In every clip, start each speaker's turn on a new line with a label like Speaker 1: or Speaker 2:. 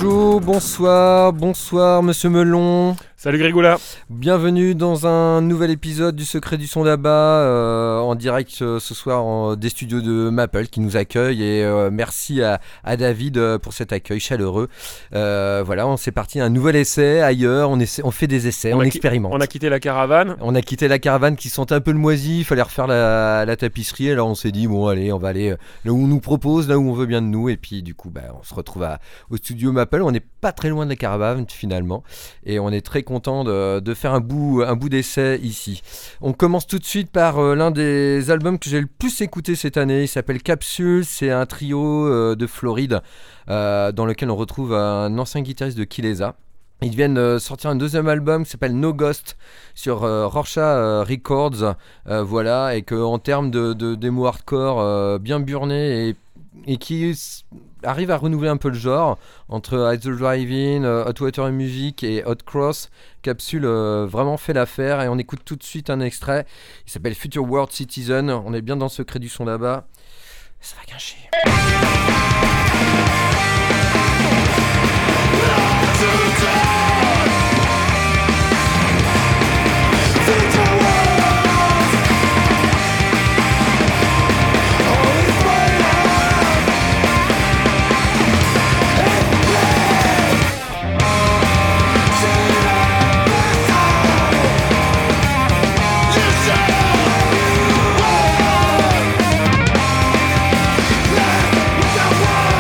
Speaker 1: Bonjour, bonsoir Monsieur Melon.
Speaker 2: Salut Grégoula.
Speaker 1: Bienvenue dans un nouvel épisode du Secret du Son d'Abba, en direct ce soir des studios de Maple qui nous accueillent et merci à David pour cet accueil chaleureux. Voilà, c'est parti, un nouvel essai ailleurs, on fait des essais, on expérimente.
Speaker 2: On a quitté la caravane.
Speaker 1: On a quitté la caravane qui sentait un peu le moisi, il fallait refaire la tapisserie, alors on s'est dit bon allez, on va aller là où on nous propose, là où on veut bien de nous, et puis du coup on se retrouve au studio Maple, on n'est pas très loin de la caravane finalement, et on est très content de faire un bout d'essai ici. On commence tout de suite par l'un des albums que j'ai le plus écouté cette année. Il s'appelle Capsule, c'est un trio de Floride dans lequel on retrouve un ancien guitariste de Kilesa. Ils viennent sortir un deuxième album qui s'appelle No Ghost sur Rorschach Records, voilà, et qu'en termes de démo hardcore bien burné et qui arrive à renouveler un peu le genre entre Hide the Drive-In, Hot Water Music et Hot Cross. Capsule vraiment fait l'affaire et on écoute tout de suite un extrait. Il s'appelle Future World Citizen. On est bien dans le secret du son là-bas. Ça va gâcher.
Speaker 3: Let the world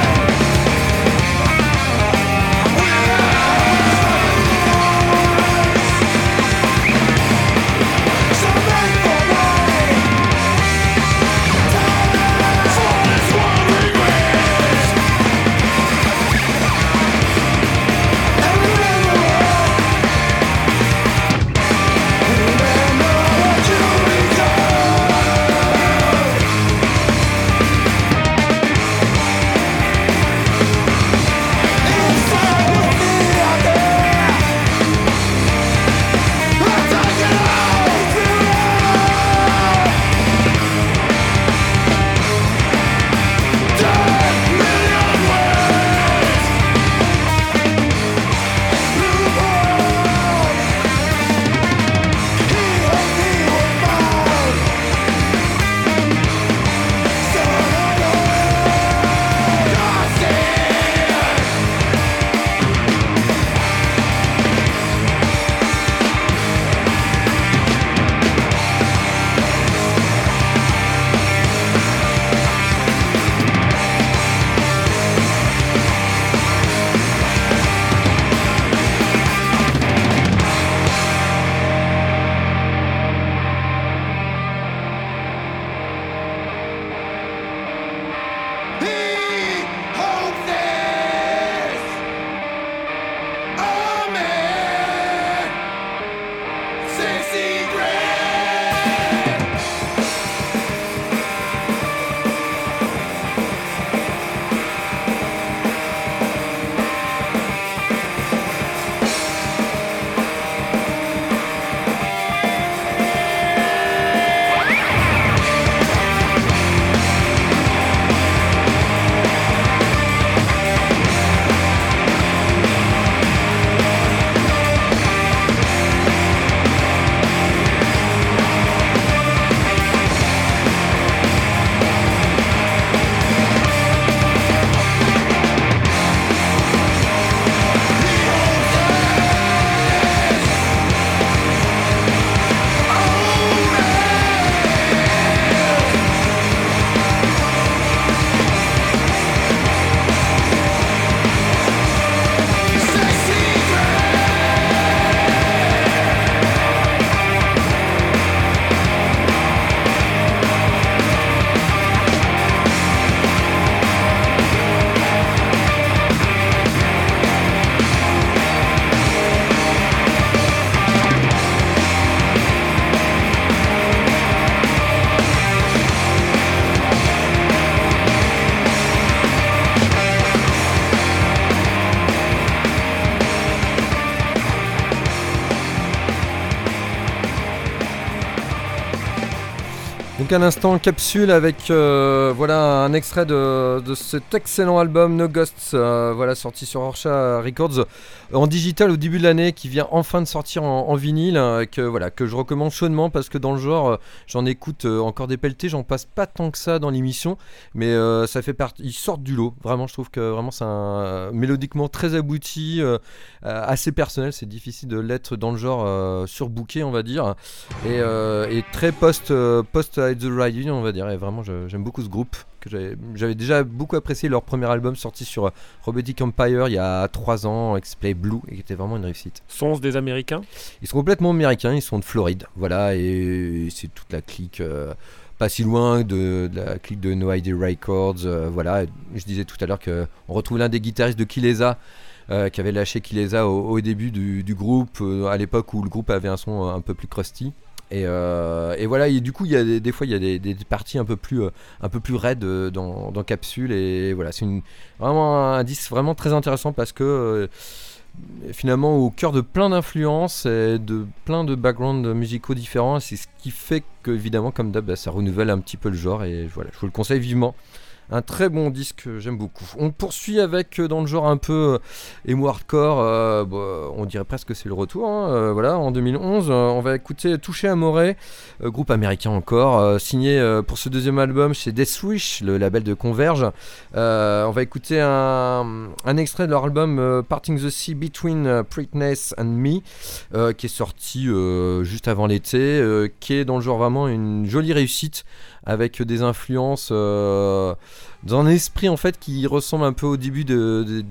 Speaker 1: Donc à l'instant Capsule avec voilà un extrait de cet excellent album No Ghosts, voilà sorti sur Orcha Records en digital au début de l'année, qui vient enfin de sortir en vinyle, que je recommande chaudement parce que dans le genre j'en écoute encore des pelletés, j'en passe pas tant que ça dans l'émission, mais ça fait partie, ils sortent du lot. Vraiment, je trouve que vraiment c'est un mélodiquement très abouti, assez personnel. C'est difficile de l'être dans le genre surbooké, on va dire, et très post Hide the Riding, on va dire. Et vraiment, j'aime beaucoup ce groupe que j'avais déjà beaucoup apprécié leur premier album sorti sur Robotic Empire il y a 3 ans, X-Play Blue, et qui était vraiment une réussite.
Speaker 2: Sont-ce des Américains ?
Speaker 1: Ils sont complètement américains, ils sont de Floride, voilà, et c'est toute la clique. Pas si loin de la clique de No ID Records, voilà. Je disais tout à l'heure qu'on retrouve l'un des guitaristes de Kilesa, qui avait lâché Kilesa au début du groupe, à l'époque où le groupe avait un son un peu plus crusty. Et voilà, et du coup il y a des fois il y a des parties un peu plus raides dans Capsule, et voilà, c'est vraiment un disque vraiment très intéressant parce que finalement au cœur de plein d'influences et de plein de backgrounds musicaux différents, c'est ce qui fait que évidemment comme d'hab ça renouvelle un petit peu le genre, et voilà, je vous le conseille vivement. Un très bon disque, j'aime beaucoup. On poursuit avec, dans le genre un peu emo hardcore, on dirait presque que c'est le retour, hein, voilà, en 2011, on va écouter Touché Amoré, groupe américain encore, signé pour ce deuxième album chez Death Wish, le label de Converge. On va écouter un extrait de leur album Parting the Sea Between Preakness and Me, qui est sorti juste avant l'été, qui est dans le genre vraiment une jolie réussite, avec des influences dans un esprit en fait qui ressemble un peu au début des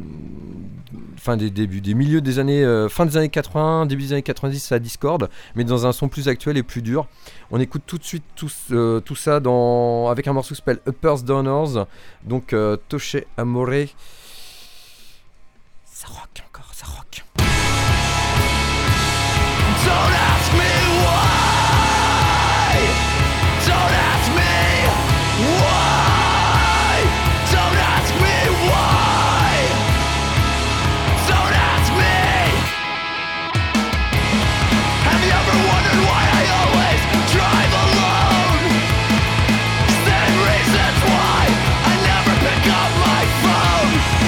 Speaker 1: milieux des années fin des années 80, début des années 90 à Discord, mais dans un son plus actuel et plus dur. On écoute tout de suite tout ça avec un morceau qui s'appelle Uppers Downers, donc Touché Amoré. Ça rock encore, ça rock. Don't ask me why. Don't ask me why. Don't ask me why. Don't ask me. Have you ever wondered why I always drive alone? Same reasons why I never pick up my phone.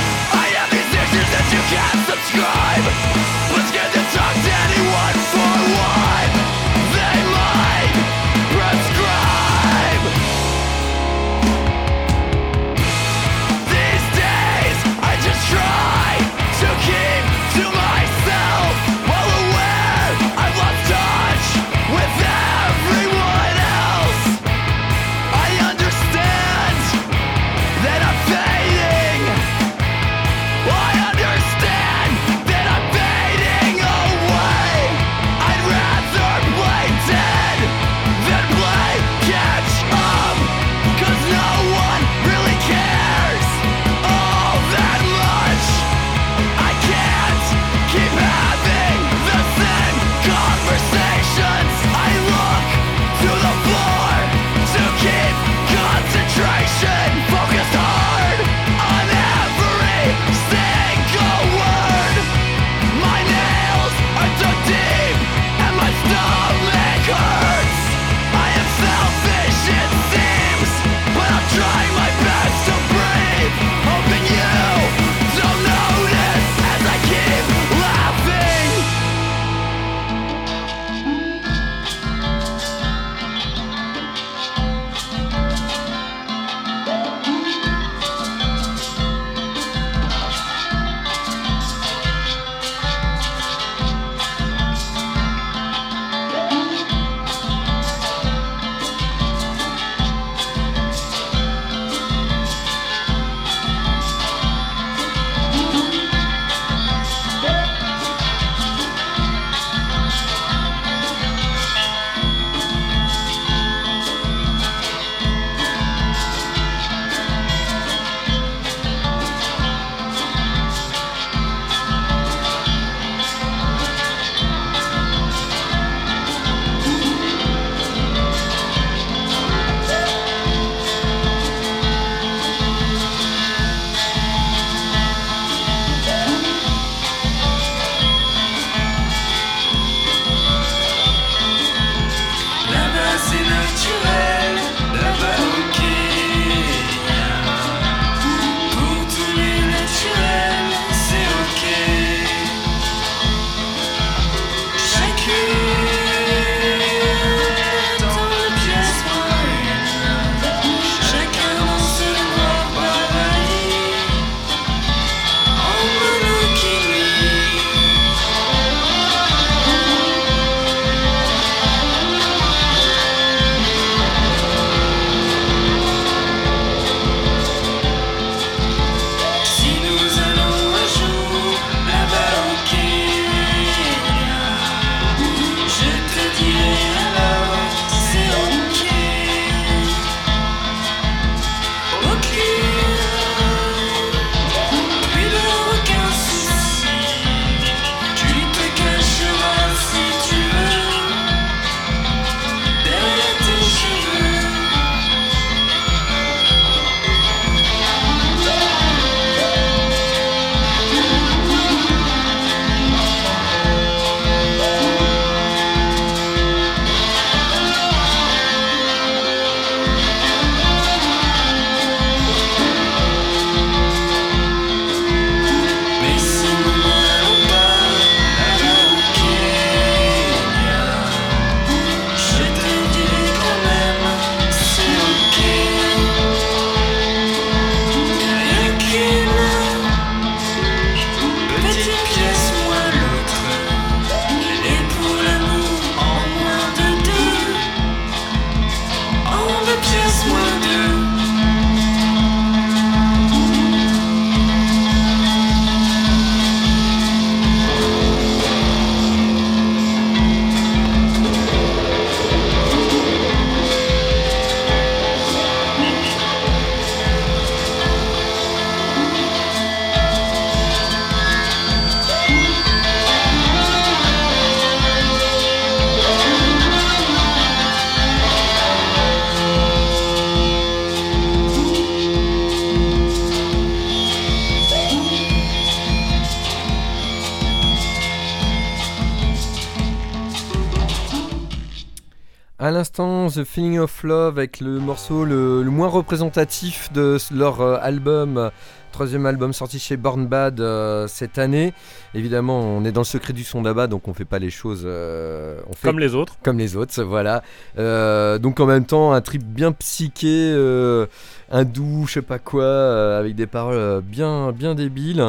Speaker 1: À l'instant, The Feeling of Love avec le morceau le moins représentatif de leur album, troisième album sorti chez Born Bad cette année. Évidemment, on est dans le secret du son d'Abba, donc on fait pas les choses on fait
Speaker 2: comme les autres.
Speaker 1: Comme les autres, voilà. Donc en même temps, un trip bien psyché, hindou, je sais pas quoi, avec des paroles bien débiles.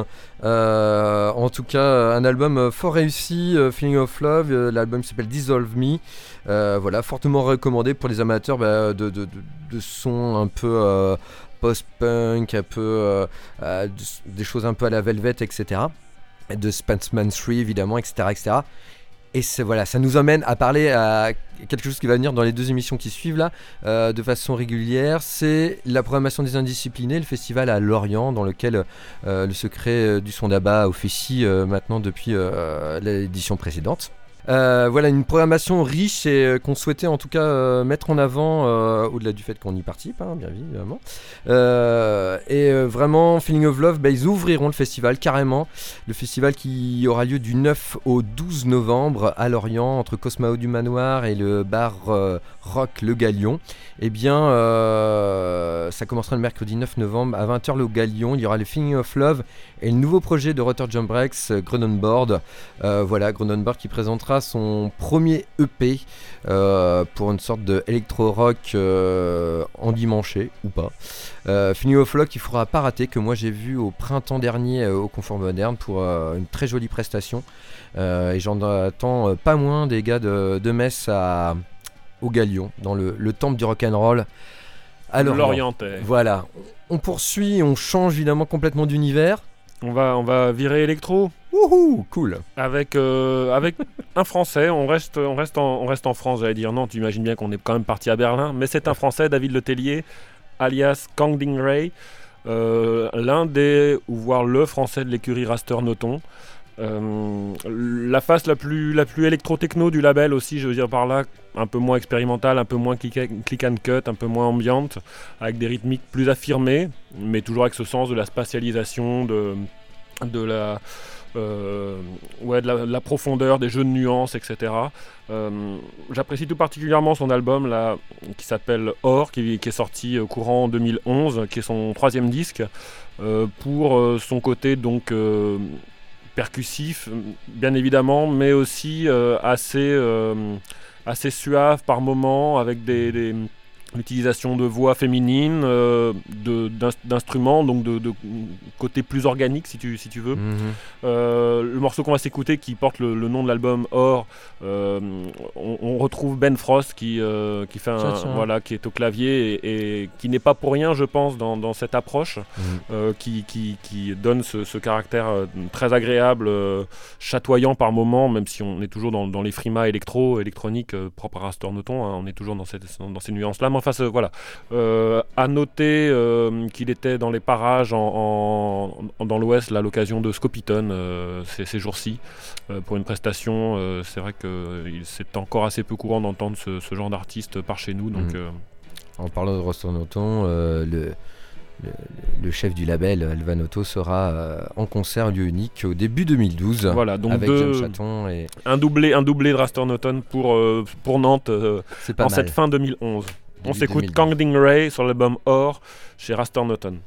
Speaker 1: En tout cas, un album fort réussi, Feeling of Love. L'album s'appelle Dissolve Me. Voilà, fortement recommandé pour les amateurs de son un peu post-punk, un peu des choses un peu à la Velvet, etc. De Spaceman 3 évidemment, etc. Et voilà, ça nous emmène à parler à quelque chose qui va venir dans les 2 émissions qui suivent là, de façon régulière. C'est la programmation des Indisciplinés, le festival à Lorient, dans lequel le secret du son d'Abba officie maintenant depuis l'édition précédente. Voilà, une programmation riche et qu'on souhaitait en tout cas mettre en avant, au-delà du fait qu'on y participe, hein, bien évidemment. Vraiment, Feeling of Love, ils ouvriront le festival carrément. Le festival qui aura lieu du 9 au 12 novembre à Lorient, entre Cosmao du Manoir et le bar rock Le Galion. Eh bien, ça commencera le mercredi 9 novembre à 20h le Galion. Il y aura le Feeling of Love et le nouveau projet de Rotter Jump Breaks, Grunenborg. Voilà, Grunenborg qui présentera son premier EP pour une sorte de électro-rock endimanché ou pas. Feeling of Love qu'il ne faudra pas rater, que moi j'ai vu au printemps dernier au Confort Moderne pour une très jolie prestation. Et j'en attends pas moins des gars de Metz au Galion, dans le temple du rock'n'roll à
Speaker 2: Lorientais.
Speaker 1: Voilà, on poursuit, on change évidemment complètement d'univers.
Speaker 2: On va virer électro.
Speaker 1: Wouhou, cool.
Speaker 2: Avec un Français, on reste en France, j'allais dire. Non, tu imagines bien qu'on est quand même parti à Berlin, mais c'est un Français, David Letellier, alias Kang Ding Ray, l'un des, ou voire le Français de l'écurie Raster Noton. La face la plus électro-techno du label aussi, je veux dire par là, un peu moins expérimentale, un peu moins click and cut, un peu moins ambiante, avec des rythmiques plus affirmées, mais toujours avec ce sens de la spatialisation, de la profondeur, des jeux de nuances, etc. J'apprécie tout particulièrement son album là, qui s'appelle Or, qui est sorti courant 2011, qui est son 3e disque, pour son côté donc percussif, bien évidemment, mais aussi assez suave par moments, avec l'utilisation de voix féminines, d'instruments, donc de côté plus organique si tu veux. Le morceau qu'on va s'écouter qui porte le nom de l'album Or, on retrouve Ben Frost qui fait qui est au clavier et qui n'est pas pour rien, je pense, dans cette approche, qui donne ce caractère très agréable, chatoyant par moments, même si on est toujours dans les frimas électroniques propres à Raster Noton, hein, on est toujours dans ces nuances là. Enfin, voilà. À noter qu'il était dans les parages dans l'Ouest à l'occasion de Scopitone ces jours-ci pour une prestation. C'est vrai que c'est encore assez peu courant d'entendre ce genre d'artiste par chez nous. Donc,
Speaker 1: En parlant de Raster Noton, le chef du label, Alvanoto, sera en concert lieu unique au début 2012.
Speaker 2: Voilà, donc
Speaker 1: avec John Chaton et
Speaker 2: un doublé de Raster Noton pour Nantes en cette fin 2011. On s'écoute Kang Ding Ray sur l'album Or chez Raster Noton.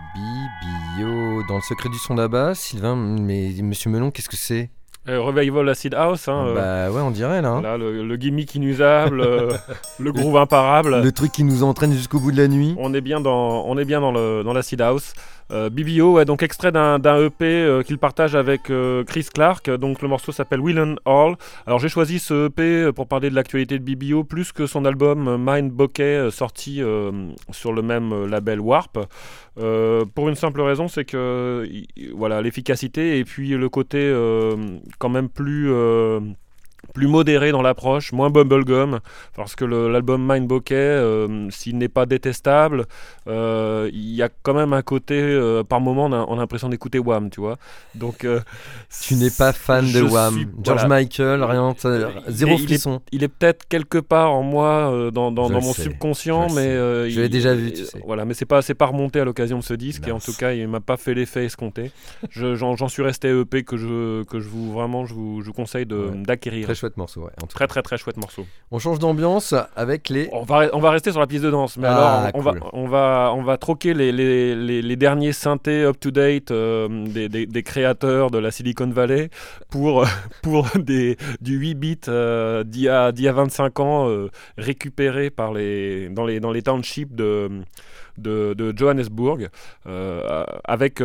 Speaker 1: Bibio, dans le secret du son d'Abba, Sylvain, mais Monsieur Melon, qu'est-ce que c'est?
Speaker 2: Revival Acid House.
Speaker 1: Bah ouais, on dirait là.
Speaker 2: Là le gimmick inusable, le groove imparable.
Speaker 1: Le truc qui nous entraîne jusqu'au bout de la nuit.
Speaker 2: On est bien dans l'Acid House. BBO, ouais, donc extrait d'un EP qu'il partage avec Chris Clark. Donc le morceau s'appelle Will and All. Alors j'ai choisi ce EP pour parler de l'actualité de BBO plus que son album Mind Bokeh sorti sur le même label Warp. Pour une simple raison, c'est que voilà, l'efficacité et puis le côté quand même plus modéré dans l'approche, moins bubblegum, parce que l'album Mind Bokeh, s'il n'est pas détestable, il y a quand même un côté, par moment on a l'impression d'écouter Wham, tu vois. Donc,
Speaker 1: tu n'es pas fan de Wham, George Michael, rien, zéro frisson.
Speaker 2: Il est peut-être quelque part en moi, dans mon subconscient, mais
Speaker 1: je l'ai déjà vu, tu sais.
Speaker 2: Voilà, mais c'est pas remonté à l'occasion de ce disque, et en tout cas il m'a pas fait l'effet escompté. J'en suis resté EP que je vous conseille d'acquérir.
Speaker 1: Très chouette morceau, ouais.
Speaker 2: Très très très chouette morceau.
Speaker 1: On change d'ambiance avec les.
Speaker 2: On va rester sur la piste de danse, mais
Speaker 1: cool.
Speaker 2: on va troquer les derniers synthés up to date des créateurs de la Silicon Valley pour du 8 bits d'il y a 25 ans récupérés dans les townships de Johannesburg avec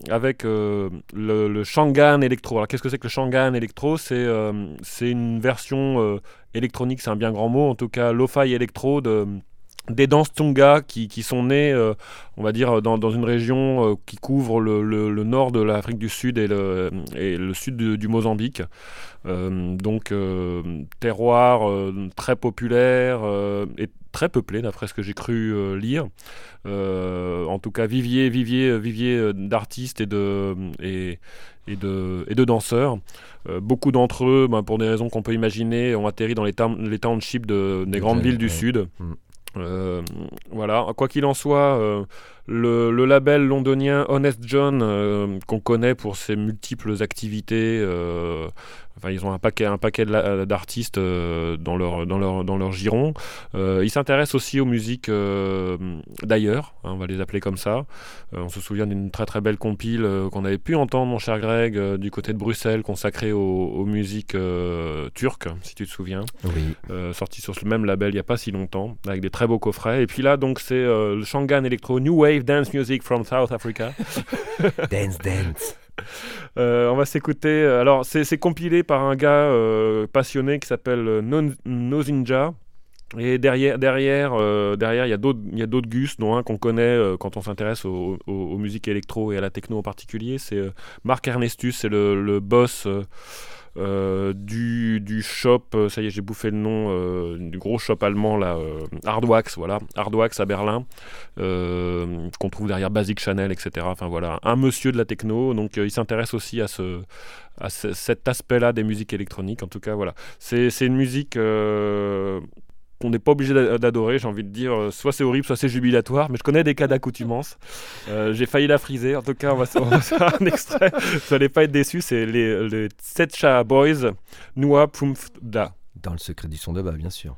Speaker 2: le Shangaan Electro. Alors qu'est-ce que c'est que le Shangaan Electro? C'est une version électronique, c'est un bien grand mot, en tout cas lo-fi électro des danses Tunga qui sont nées, on va dire, dans une région qui couvre le nord de l'Afrique du Sud et le sud du Mozambique. Donc terroir très populaire et très peuplé d'après ce que j'ai cru lire. En tout cas vivier d'artistes et de danseurs. Beaucoup d'entre eux, pour des raisons qu'on peut imaginer, ont atterri dans les townships des grandes villes du Sud. Voilà, quoi qu'il en soit, le label londonien Honest John, qu'on connaît pour ses multiples activités, ils ont un paquet d'artistes dans leur giron. Ils s'intéressent aussi aux musiques d'ailleurs, on va les appeler comme ça. On se souvient d'une très très belle compile qu'on avait pu entendre, mon cher Greg, du côté de Bruxelles, consacrée aux musiques turques, si tu te souviens.
Speaker 1: Oui.
Speaker 2: Sorti sur ce même label il n'y a pas si longtemps, avec des très beaux coffrets. Et puis là, donc, c'est le Shangaan Electro New Wave Dance Music from South Africa.
Speaker 1: Dance.
Speaker 2: On va s'écouter. Alors, c'est compilé par un gars passionné qui s'appelle Nozinja. Et derrière, il y a d'autres gus, dont un qu'on connaît quand on s'intéresse aux musiques électro et à la techno en particulier. C'est Mark Ernestus, c'est le boss du shop, ça y est, j'ai bouffé le nom, du gros shop allemand là, Hardwax, voilà, Hardwax à Berlin, qu'on trouve derrière Basic Channel, etc. Enfin voilà, un monsieur de la techno, donc il s'intéresse aussi à cet aspect-là des musiques électroniques. En tout cas, voilà, c'est une musique qu'on n'est pas obligé d'adorer, j'ai envie de dire, soit c'est horrible, soit c'est jubilatoire, mais je connais des cas d'accoutumance. J'ai failli la friser, en tout cas on va faire un extrait, vous n'allez pas être déçus, c'est les Setcha Boys, Nua Pumfda.
Speaker 1: Dans le secret du son d'Abba, bien sûr.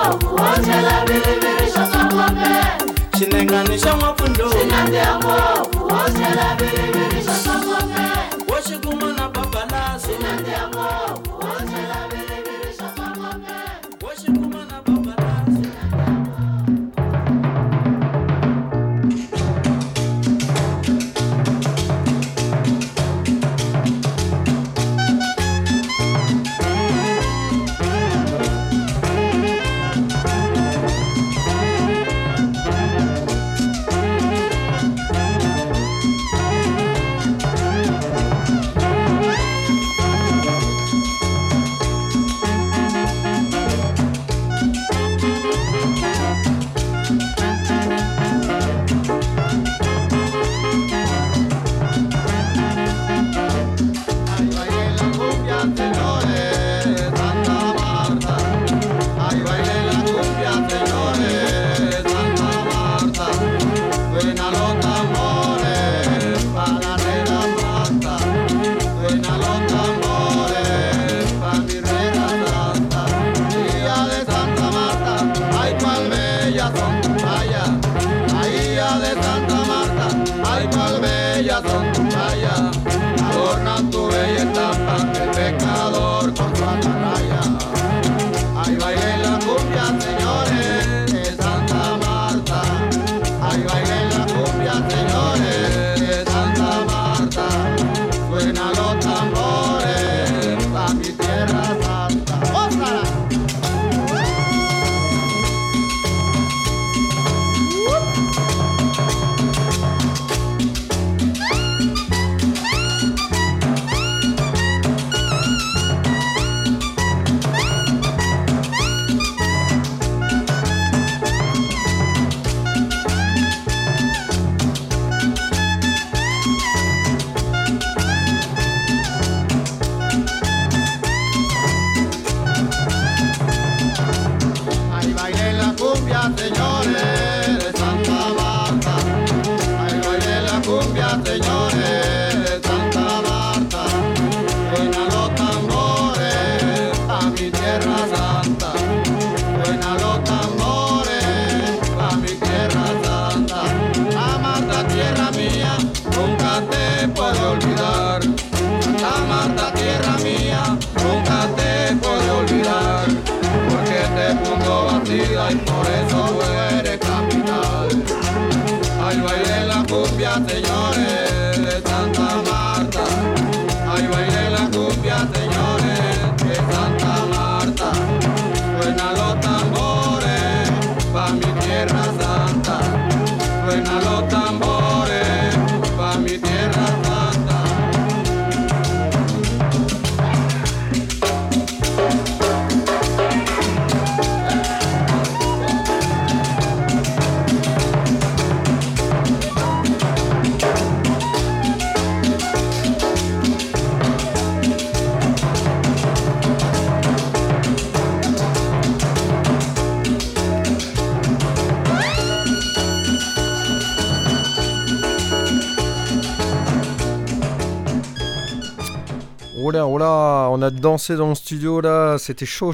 Speaker 1: Oh là, on a dansé dans le studio là, c'était chaud.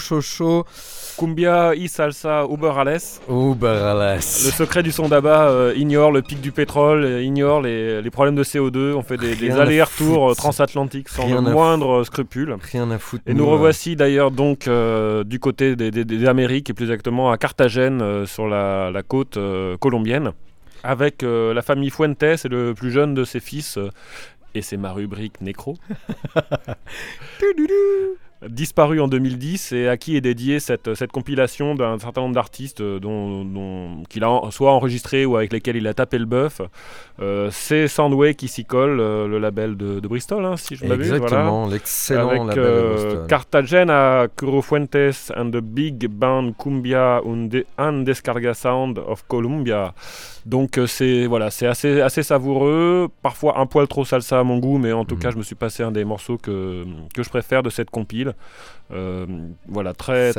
Speaker 2: Cumbia y salsa uberales.
Speaker 1: Le
Speaker 2: secret du son d'Abba ignore le pic du pétrole, ignore les problèmes de CO2. On fait des allers-retours transatlantiques sans le moindre scrupule.
Speaker 1: Rien à foutre.
Speaker 2: Et nous revoici d'ailleurs donc du côté des Amériques et plus exactement à Carthagène sur la côte colombienne avec la famille Fuentes et le plus jeune de ses fils. Et c'est ma rubrique Nécro. Disparu en 2010 et à qui est dédiée cette compilation d'un certain nombre d'artistes qu'il a soit enregistré ou avec lesquels il a tapé le bœuf. C'est Soundway qui s'y colle, le label de Bristol, hein, si je m'abuse.
Speaker 1: Exactement, voilà. L'excellent label de Bristol.
Speaker 2: Cartagena, Curo Fuentes and the Big Band Cumbia and Descarga Sound of Colombia. Donc c'est assez savoureux, parfois un poil trop salsa à mon goût, mais en tout cas je me suis passé un des morceaux que je préfère de cette compile. Très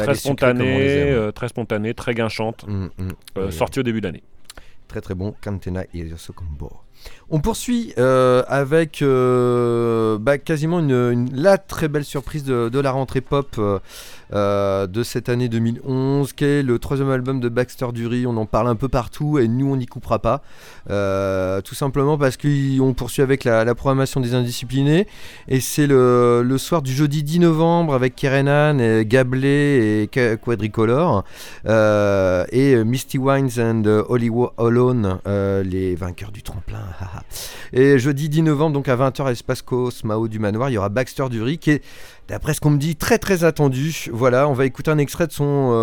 Speaker 2: spontané, très guinchante, sorti au début d'année.
Speaker 1: Très très bon, Cantena y Combo. On poursuit avec quasiment la très belle surprise de la rentrée pop de cette année 2011, qui est le 3e album de Baxter Dury. On en parle un peu partout et nous on n'y coupera pas, tout simplement parce qu'on poursuit avec la programmation des Indisciplinés, et c'est le soir du jeudi 10 novembre avec Kerenan et Gablé et Quadricolor et Misty Wines and Holly Alone, les vainqueurs du tremplin. Et jeudi 10 novembre, donc à 20h à l'espace Cosmao du Manoir, il y aura Baxter Dury qui est, d'après ce qu'on me dit, très très attendu. Voilà, on va écouter un extrait de son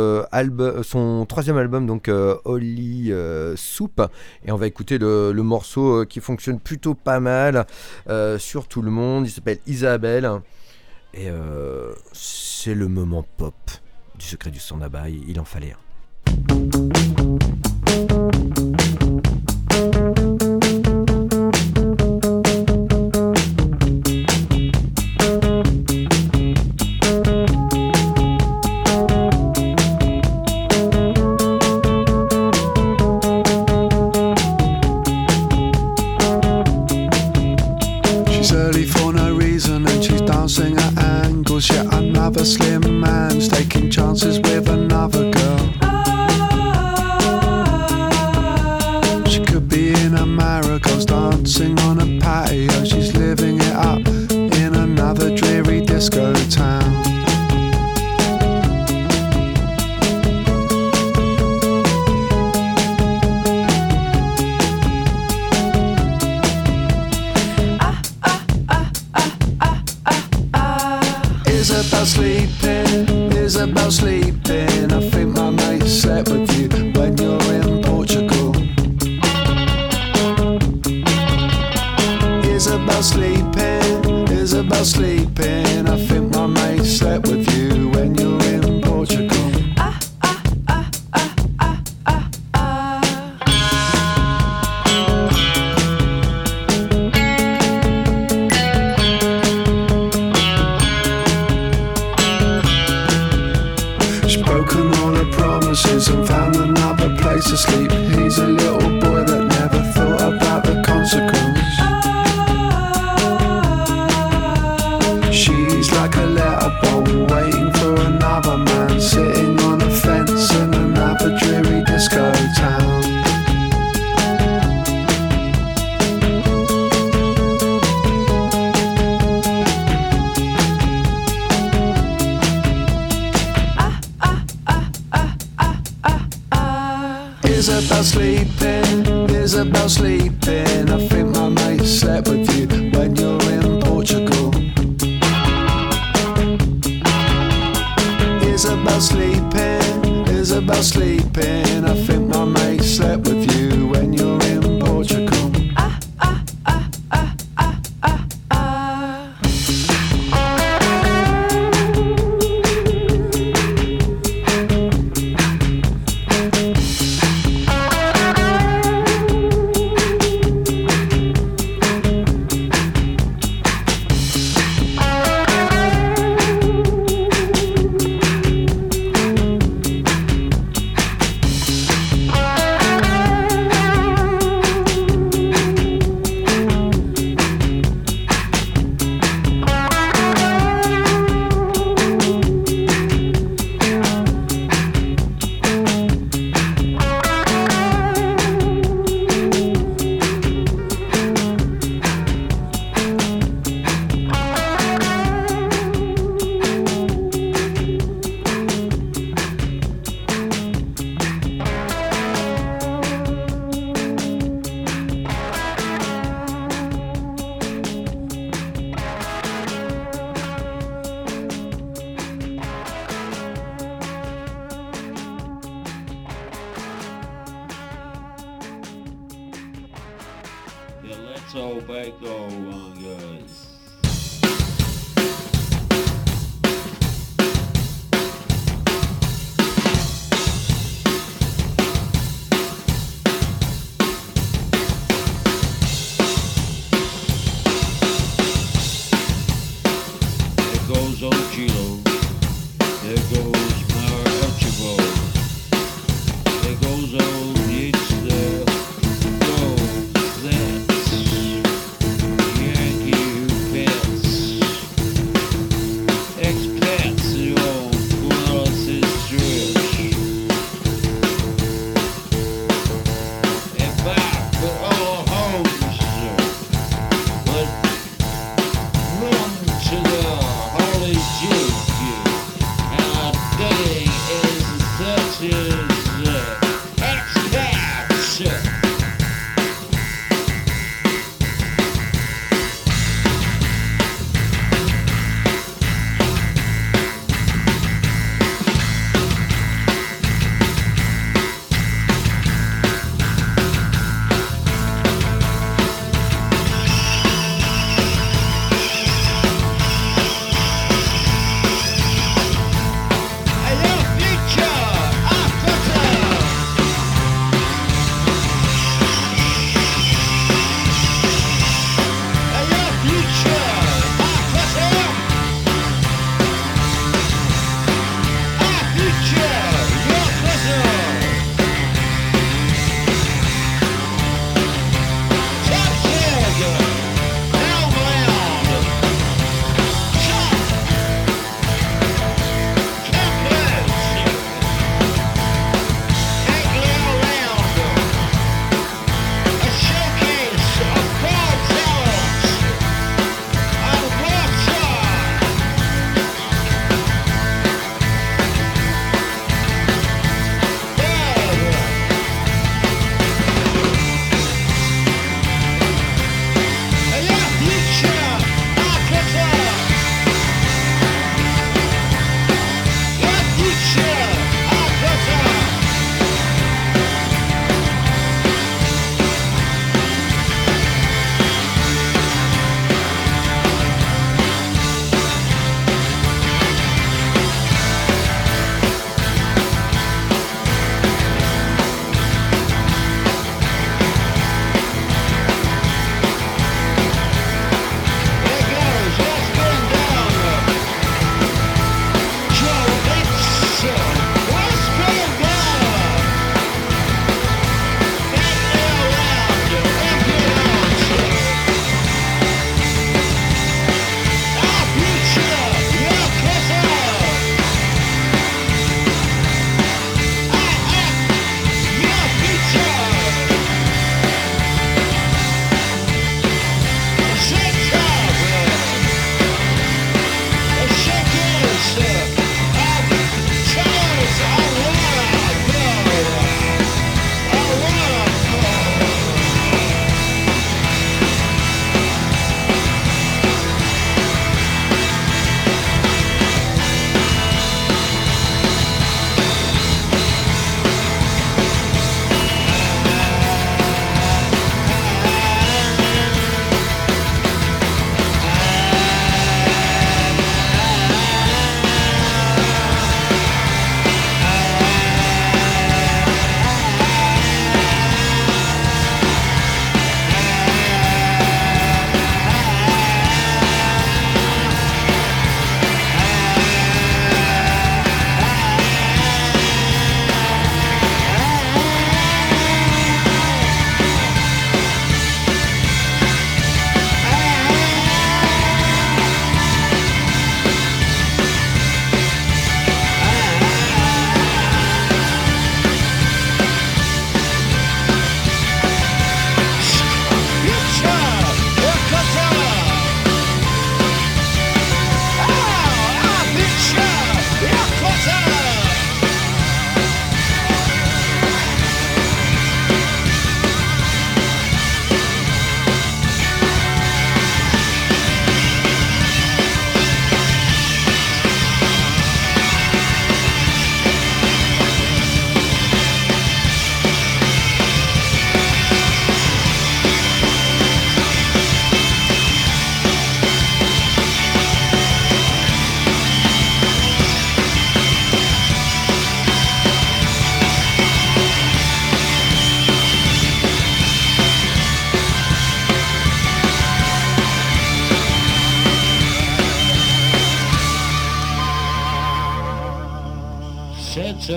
Speaker 1: 3e album, donc Holy Soup, et on va écouter le morceau qui fonctionne plutôt pas mal sur tout le monde. Il s'appelle Isabelle, et c'est le moment pop du Secret du Sonaba, il en fallait un.
Speaker 3: Yet another slim man's taking chances with another girl. She could be in a marigold dancing on a patio. She's living it up in another dreary disco town. Isabel sleeping. I think my mate slept with you when you're in Portugal. Isabel sleeping. I think my mate slept with you when you're in Portugal. And found another place to sleep. He's a little boy that never thought about the consequence. She's like a letterbox waiting for another man, sitting on a fence in another dreary disco town. Isabel sleeping. I think my mate slept with you when you're in Portugal. Isabel sleeping. I think my mate slept with you when you're in Portugal.
Speaker 4: There goes old Yeats, there goes that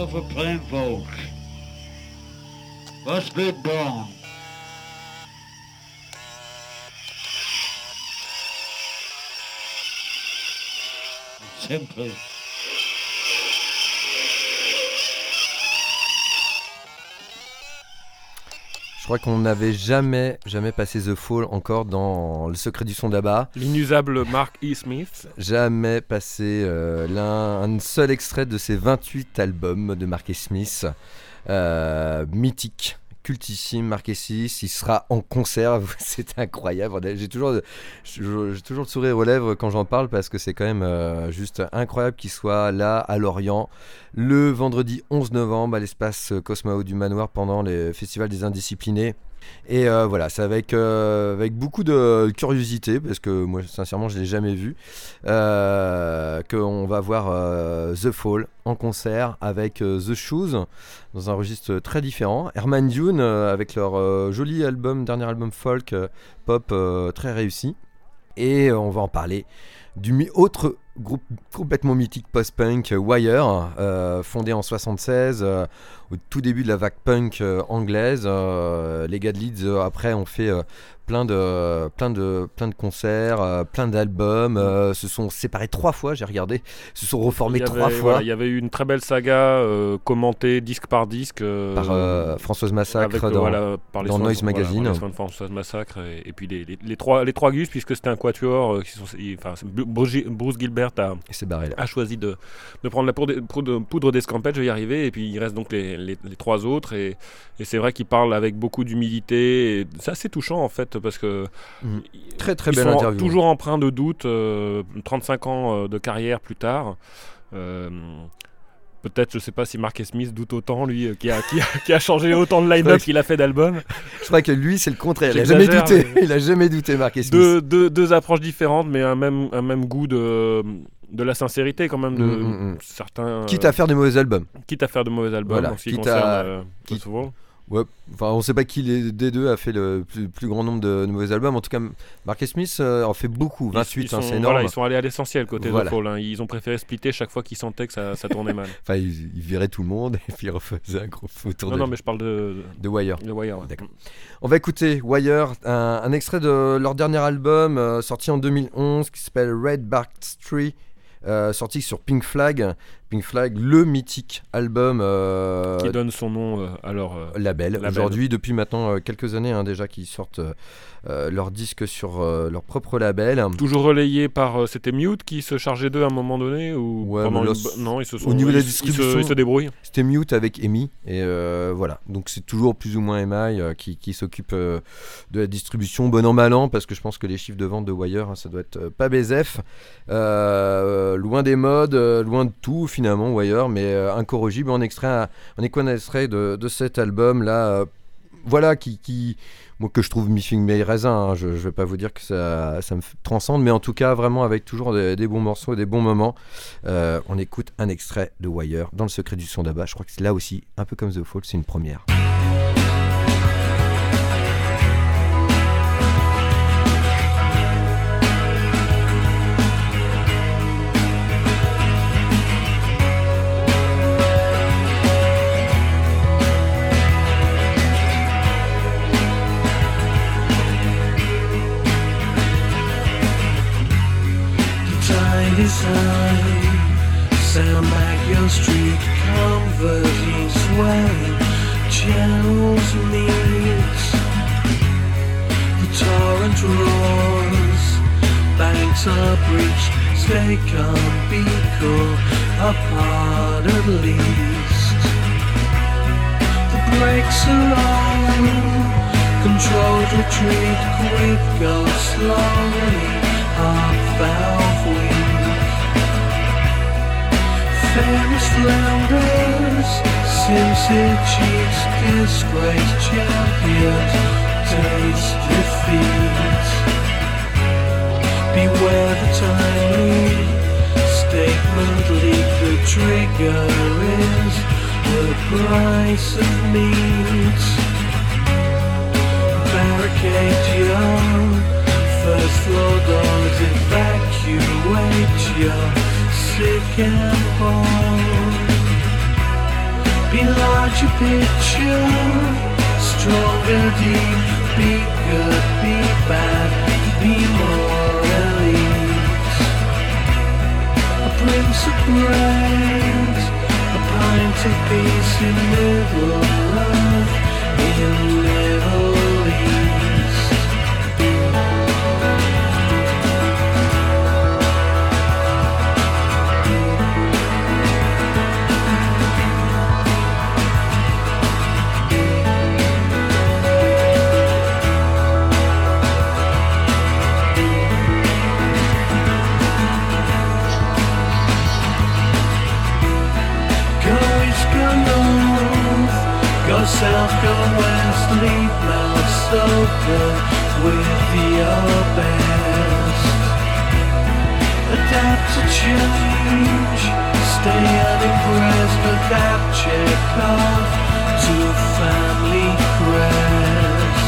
Speaker 4: for plain folks. Let's get down. Simply.
Speaker 1: Je crois qu'on n'avait jamais passé The Fall encore dans Le Secret du son d'Abba.
Speaker 2: L'inusable Mark E. Smith.
Speaker 1: Jamais passé un seul extrait de ses 28 albums de Mark E. Smith. Mythique, cultissime, Mark E. Smith. Il sera en concert, c'est incroyable. J'ai toujours le sourire aux lèvres quand j'en parle parce que c'est quand même juste incroyable qu'il soit là à Lorient le vendredi 11 novembre à l'espace Cosmao du Manoir pendant le Festival des Indisciplinés. Et voilà, c'est avec beaucoup de curiosité parce que moi sincèrement je l'ai jamais vu qu'on va voir The Fall en concert avec The Shoes dans un registre très différent. Herman Dune avec leur joli dernier album folk pop très réussi. Et on va en parler du autre groupe complètement mythique post-punk, Wire, fondé en 1976 au tout début de la vague punk anglaise. Les gars de Leeds après ont fait plein de concerts, plein d'albums, se sont séparés 3 fois, j'ai regardé, se sont reformés 3 fois.
Speaker 2: Voilà, il y avait eu une très belle saga commentée disque par disque
Speaker 1: par Françoise Massacre dans Noise Magazine.
Speaker 2: Voilà, Françoise Massacre et puis les trois Gus, puisque c'était un quatuor Bruce Gilbert a choisi de prendre la poudre d'escampette, je vais y arriver, et puis il reste donc les 3 autres, et c'est vrai qu'ils parlent avec beaucoup d'humilité, et c'est assez touchant en fait, parce que
Speaker 1: très
Speaker 2: ils
Speaker 1: belle
Speaker 2: sont
Speaker 1: interview.
Speaker 2: Toujours empreints de doute, 35 ans de carrière plus tard. Peut-être, je sais pas si Mark Smith doute autant, lui, qui a changé autant de line-up qu'il a fait d'albums.
Speaker 1: Je crois que lui, c'est le contraire. Il a jamais douté, Mark Smith.
Speaker 2: Deux approches différentes, mais un même goût de la sincérité quand même certains.
Speaker 1: Quitte à faire des mauvais albums.
Speaker 2: Voilà, en ce qui concerne souvent.
Speaker 1: Ouais, enfin, on sait pas qui des deux a fait le plus grand nombre de mauvais albums. En tout cas, Mark Smith en fait beaucoup, 28, c'est énorme.
Speaker 2: Voilà, ils sont allés à l'essentiel côté The Fall. Ils ont préféré splitter chaque fois qu'ils sentaient que ça tournait mal.
Speaker 1: Enfin, ils viraient tout le monde et puis ils refaisaient un groupe autour de.
Speaker 2: Non, mais je parle de
Speaker 1: Wire.
Speaker 2: De Wire, ouais.
Speaker 1: D'accord. On va écouter Wire, un extrait de leur dernier album sorti en 2011 qui s'appelle Red Bark Tree. Sorti sur Pink Flag, le mythique album
Speaker 2: qui donne son nom à leur
Speaker 1: label. Aujourd'hui, depuis maintenant quelques années déjà, qu'ils sortent leur disque sur leur propre label.
Speaker 2: Toujours relayé par c'était Mute qui se chargeait d'eux à un moment donné, ou non, ils se sont,
Speaker 1: au niveau de la distribution,
Speaker 2: ils se débrouillent.
Speaker 1: C'était Mute avec Emi, et voilà, donc c'est toujours plus ou moins Emi qui s'occupe de la distribution, bon an mal an, parce que je pense que les chiffres de vente de Wire, ça doit être pas BZF, loin des modes, loin de tout finalement Wire, mais incorrigible. On écoute un extrait de cet album là, voilà, qui moi, que je trouve mi-figue mi-raisin, je vais pas vous dire que ça me transcende, mais en tout cas vraiment avec toujours des bons morceaux et des bons moments. On écoute un extrait de Wire dans Le Secret du son d'Abba. Je crois que c'est là aussi, un peu comme The Fall, c'est une première.
Speaker 5: Sound like your street converging, swelling channels meet. The torrent roars, banks are breached, stay calm, be cool, apart at least. The brakes are on, controlled retreat, quick go slowly, half valve wing. Famous flounders, sincere cheats, disgraced champions, taste defeat. Beware the timely statement leak, the trigger is the price of meat. Barricade your first floor doors, evacuate your sick and born. Be larger picture, stronger, deep. Be good, be bad, be more elite. A prince of brains, a pint of peace in middle love, in Middle East. Go south, go west, leave mouths open with your best. Adapt to change, stay unimpressed, adapt, check off to family crest.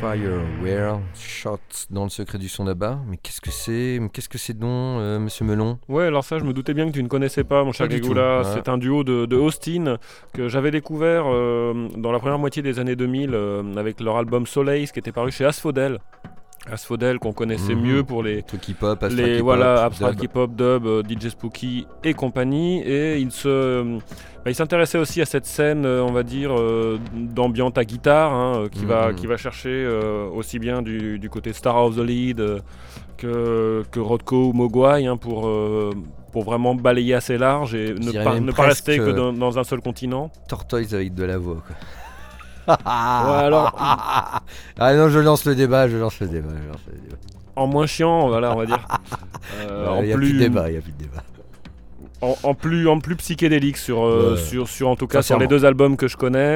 Speaker 1: Fireware Shot dans le secret du son là-bas. Mais qu'est-ce que c'est donc, monsieur Melon?
Speaker 2: Ouais, alors ça, je me doutais bien que tu ne connaissais pas, mon cher
Speaker 1: Pas du
Speaker 2: Grégula.
Speaker 1: tout, ouais.
Speaker 2: C'est un duo de Austin que j'avais découvert dans la première moitié des années 2000 avec leur album Soleil, qui était paru chez Asphodel. Asphodel qu'on connaissait mieux pour les
Speaker 1: truc hip-hop, abstract
Speaker 2: les
Speaker 1: hip-hop,
Speaker 2: voilà abstract
Speaker 1: dub.
Speaker 2: hip-hop, dub, DJ Spooky et compagnie, et il s'intéressait aussi à cette scène, on va dire, d'ambiance à guitare, hein, qui va chercher aussi bien du côté Star of the Lead que Rodko ou Mogwai, hein, pour vraiment balayer assez large et
Speaker 1: Je dirais
Speaker 2: ne
Speaker 1: même
Speaker 2: pas rester
Speaker 1: presque,
Speaker 2: que dans un seul continent.
Speaker 1: Tortoise avec de la voix, quoi.
Speaker 2: Ouais, alors,
Speaker 1: Ah non, je lance le débat.
Speaker 2: en moins chiant, voilà, on va dire.
Speaker 1: Il n'y a plus de débat.
Speaker 2: En plus psychédélique sur en tout cas sur
Speaker 1: Sincèrement.
Speaker 2: les deux albums que je connais.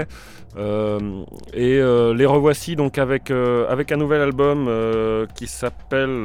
Speaker 2: Les revoici donc avec un nouvel album qui s'appelle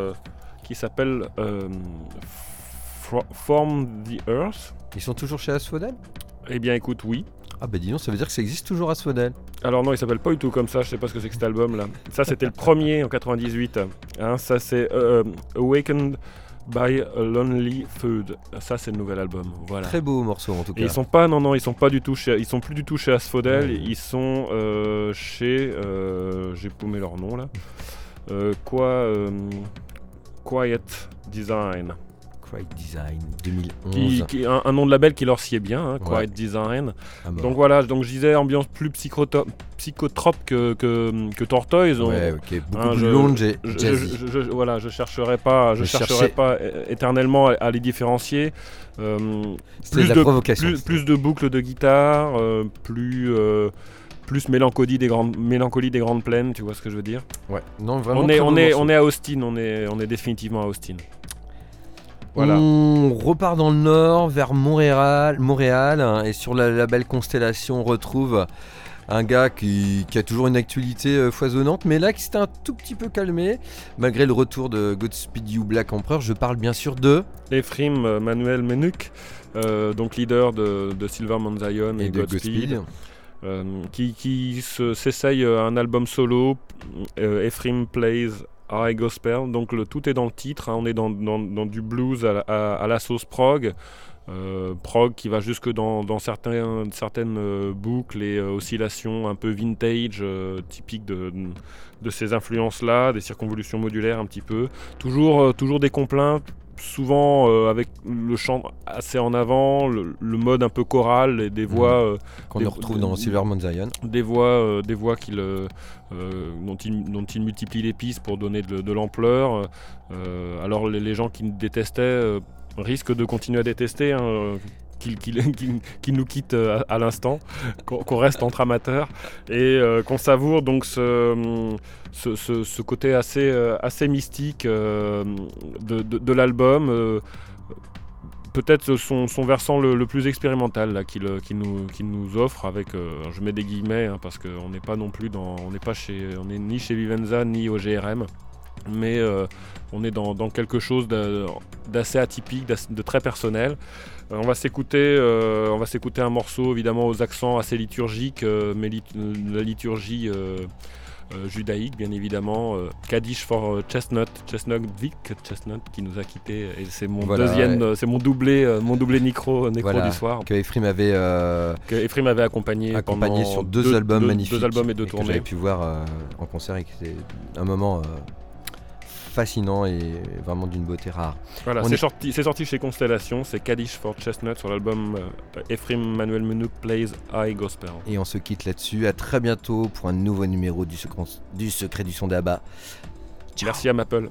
Speaker 2: From the Earth.
Speaker 1: Ils sont toujours chez Asphodel?
Speaker 2: Eh bien écoute, oui.
Speaker 1: Ah bah dis donc, ça veut dire que ça existe toujours Asphodel.
Speaker 2: Alors non, il s'appelle pas du tout comme ça, je sais pas ce que c'est que cet album là. Ça c'était le premier en 98. Hein, ça c'est Awakened by a Lonely Food. Ça c'est le nouvel album. Voilà.
Speaker 1: Très beau morceau en tout cas.
Speaker 2: Et ils sont plus du tout chez Asphodel, ils sont chez j'ai paumé leur nom là. Quiet Design.
Speaker 1: Quiet Design 2011.
Speaker 2: Qui un nom de label qui leur sied bien, hein, Quiet
Speaker 1: Ouais.
Speaker 2: Design.
Speaker 1: Ah mort.
Speaker 2: Donc voilà, donc je disais ambiance plus psychotrope que Tortoise.
Speaker 1: Ouais, ok, beaucoup
Speaker 2: hein,
Speaker 1: plus lounge et
Speaker 2: je
Speaker 1: jazzy.
Speaker 2: chercherai pas éternellement à les différencier.
Speaker 1: C'était de la provocation.
Speaker 2: Plus de boucles de guitare, plus mélancolie des grandes plaines, tu vois ce que je veux dire.
Speaker 1: Ouais, non, vraiment.
Speaker 2: On
Speaker 1: très beau morceau.
Speaker 2: est à Austin, on est définitivement à Austin. Voilà.
Speaker 1: On repart dans le nord vers Montréal, hein, et sur la label Constellation on retrouve un gars qui a toujours une actualité foisonnante, mais là qui s'était un tout petit peu calmé malgré le retour de Godspeed You Black Emperor. Je parle bien sûr de
Speaker 2: Ephraim Manuel Menuk, donc leader de Silver Mount Zion et
Speaker 1: de
Speaker 2: Godspeed. Qui s'essaye un album solo, Ephraim Plays High Gospel, donc tout est dans le titre, hein, on est dans du blues à la sauce prog, prog qui va jusque dans certaines boucles et oscillations un peu vintage, typiques de ces influences-là, des circonvolutions modulaires un petit peu, toujours des complaints, souvent avec le chant assez en avant, le mode un peu choral et des voix
Speaker 1: qu'on retrouve dans Silver Mount Zion.
Speaker 2: Des voix dont il multiplie les pistes pour donner de l'ampleur. Alors les gens qui détestaient risquent de continuer à détester, hein, qu'il nous quitte à l'instant, qu'on reste entre amateurs et qu'on savoure donc ce côté assez mystique de l'album. Peut-être son versant le plus expérimental là, qu'il nous offre avec, je mets des guillemets, hein, parce qu'on n'est pas non plus on est ni chez Vivenza ni au GRM, mais on est dans quelque chose d'assez atypique, de très personnel. On va s'écouter un morceau évidemment aux accents assez liturgiques, mais la liturgie judaïque bien évidemment, Kaddish for Chestnut Vic Chestnut qui nous a quittés, et c'est mon c'est mon doublé nécro du soir
Speaker 1: que Ephraim avait
Speaker 2: accompagné
Speaker 1: pendant sur deux albums magnifiques,
Speaker 2: 2 albums et 2
Speaker 1: que
Speaker 2: tournées,
Speaker 1: j'avais pu voir en concert, et que c'était un moment fascinant et vraiment d'une beauté rare.
Speaker 2: Voilà, c'est sorti chez Constellation, c'est Kaddish for Chestnut sur l'album Ephraim Manuel Menuk Plays High Gospel.
Speaker 1: Et on se quitte là-dessus. À très bientôt pour un nouveau numéro du secret du son d'Abba. Ciao.
Speaker 2: Merci à Maple.